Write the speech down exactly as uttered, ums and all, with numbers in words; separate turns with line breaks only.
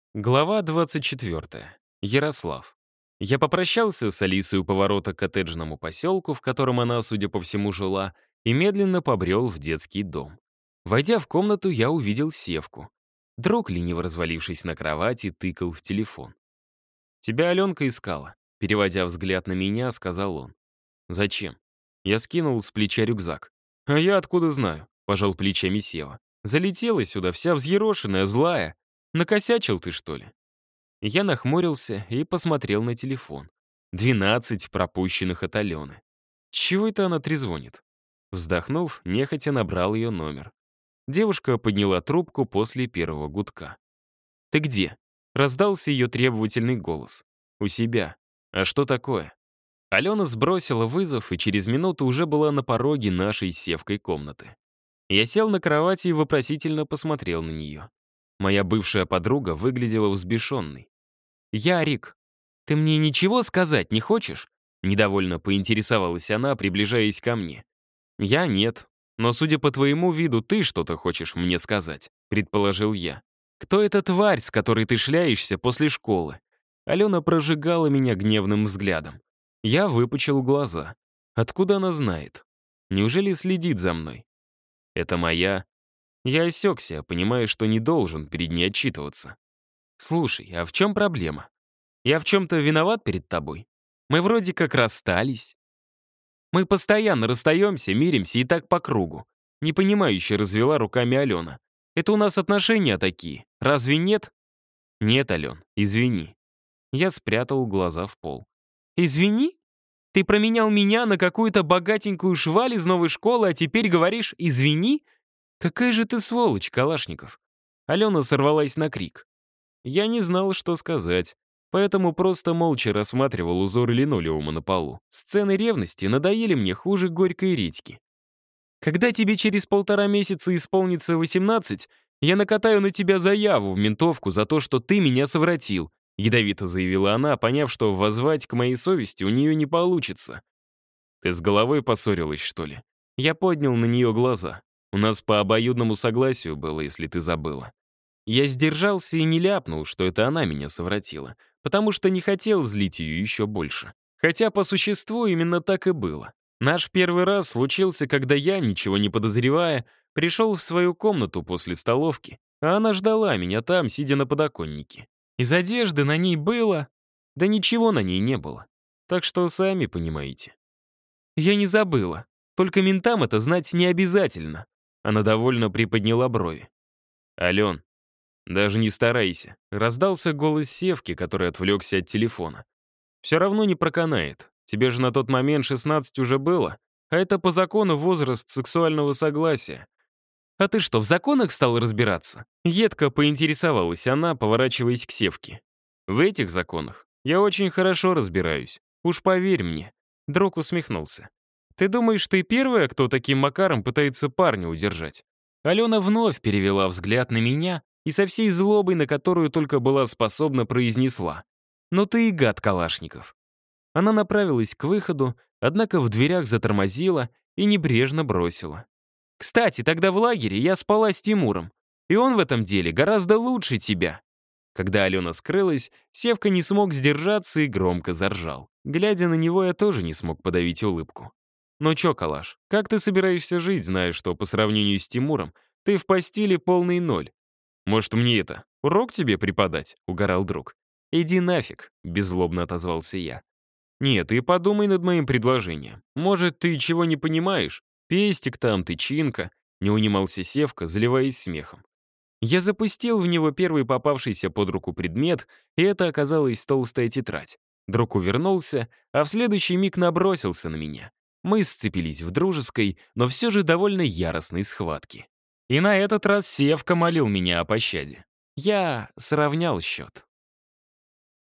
Глава двадцать четвёртая. Ярослав. Я попрощался с Алисой у поворота к коттеджному поселку, в котором она, судя по всему, жила, и медленно побрел в детский дом. Войдя в комнату, я увидел Севку. Друг, лениво развалившись на кровати, тыкал в телефон. «Тебя Аленка искала», — переводя взгляд на меня, сказал он. «Зачем?» Я скинул с плеча рюкзак. «А я откуда знаю?» — пожал плечами Сева. «Залетела сюда, вся взъерошенная, злая. Накосячил ты, что ли?» Я нахмурился и посмотрел на телефон. Двенадцать пропущенных от Алены. Чего это она трезвонит? Вздохнув, нехотя набрал ее номер. Девушка подняла трубку после первого гудка. «Ты где?» — раздался ее требовательный голос. «У себя. А что такое?» Алена сбросила вызов и через минуту уже была на пороге нашей с Севкой комнаты. Я сел на кровати и вопросительно посмотрел на нее. Моя бывшая подруга выглядела взбешенной. «Ярик, ты мне ничего сказать не хочешь?» Недовольно поинтересовалась она, приближаясь ко мне. «Я нет. Но, судя по твоему виду, ты что-то хочешь мне сказать», предположил я. «Кто эта тварь, с которой ты шляешься после школы?» Алена прожигала меня гневным взглядом. Я выпучил глаза. Откуда она знает? Неужели следит за мной? Это моя... Я осекся, понимая, что не должен перед ней отчитываться. «Слушай, а в чем проблема? Я в чем-то виноват перед тобой? Мы вроде как расстались. Мы постоянно расстаемся, миримся и так по кругу». Непонимающе развела руками Алена. «Это у нас отношения такие, разве нет?» «Нет, Ален, извини». Я спрятал глаза в пол. «Извини? Ты променял меня на какую-то богатенькую шваль из новой школы, а теперь говоришь «извини»? Какая же ты сволочь, Калашников!» Алена сорвалась на крик. Я не знал, что сказать, поэтому просто молча рассматривал узоры линолеума на полу. Сцены ревности надоели мне хуже горькой редьки. «Когда тебе через полтора месяца исполнится восемнадцать, я накатаю на тебя заяву в ментовку за то, что ты меня совратил», ядовито заявила она, поняв, что воззвать к моей совести у нее не получится. «Ты с головой поссорилась, что ли?» Я поднял на нее глаза. «У нас по обоюдному согласию было, если ты забыла». Я сдержался и не ляпнул, что это она меня совратила, потому что не хотел злить ее еще больше. Хотя по существу именно так и было. Наш первый раз случился, когда я, ничего не подозревая, пришел в свою комнату после столовки, а она ждала меня там, сидя на подоконнике. Из одежды на ней было... Да ничего на ней не было. Так что сами понимаете. Я не забыла. Только ментам это знать не обязательно. Она довольно приподняла брови. «Ален, даже не старайся», — раздался голос Севки, который отвлекся от телефона. «Все равно не проканает. Тебе же на тот момент шестнадцать уже было, а это по закону возраст сексуального согласия». «А ты что, в законах стал разбираться?» Едко поинтересовалась она, поворачиваясь к Севке. «В этих законах я очень хорошо разбираюсь. Уж поверь мне». Друг усмехнулся. «Ты думаешь, ты первая, кто таким макаром пытается парня удержать?» Алена вновь перевела взгляд на меня и со всей злобой, на которую только была способна, произнесла. «Ну ты и гад, Калашников». Она направилась к выходу, однако в дверях затормозила и небрежно бросила. «Кстати, тогда в лагере я спала с Тимуром, и он в этом деле гораздо лучше тебя». Когда Алена скрылась, Севка не смог сдержаться и громко заржал. Глядя на него, я тоже не смог подавить улыбку. «Ну чё, Калаш, как ты собираешься жить, зная, что по сравнению с Тимуром ты в постели полный ноль? Может, мне это, урок тебе преподать?» — угорал друг. «Иди нафиг», — беззлобно отозвался я. «Нет, ты подумай над моим предложением. Может, ты чего не понимаешь? Пестик там, тычинка», — не унимался Севка, заливаясь смехом. Я запустил в него первый попавшийся под руку предмет, и это оказалась толстая тетрадь. Друг увернулся, а в следующий миг набросился на меня. Мы сцепились в дружеской, но все же довольно яростной схватке. И на этот раз Севка молил меня о пощаде. Я сравнял счет.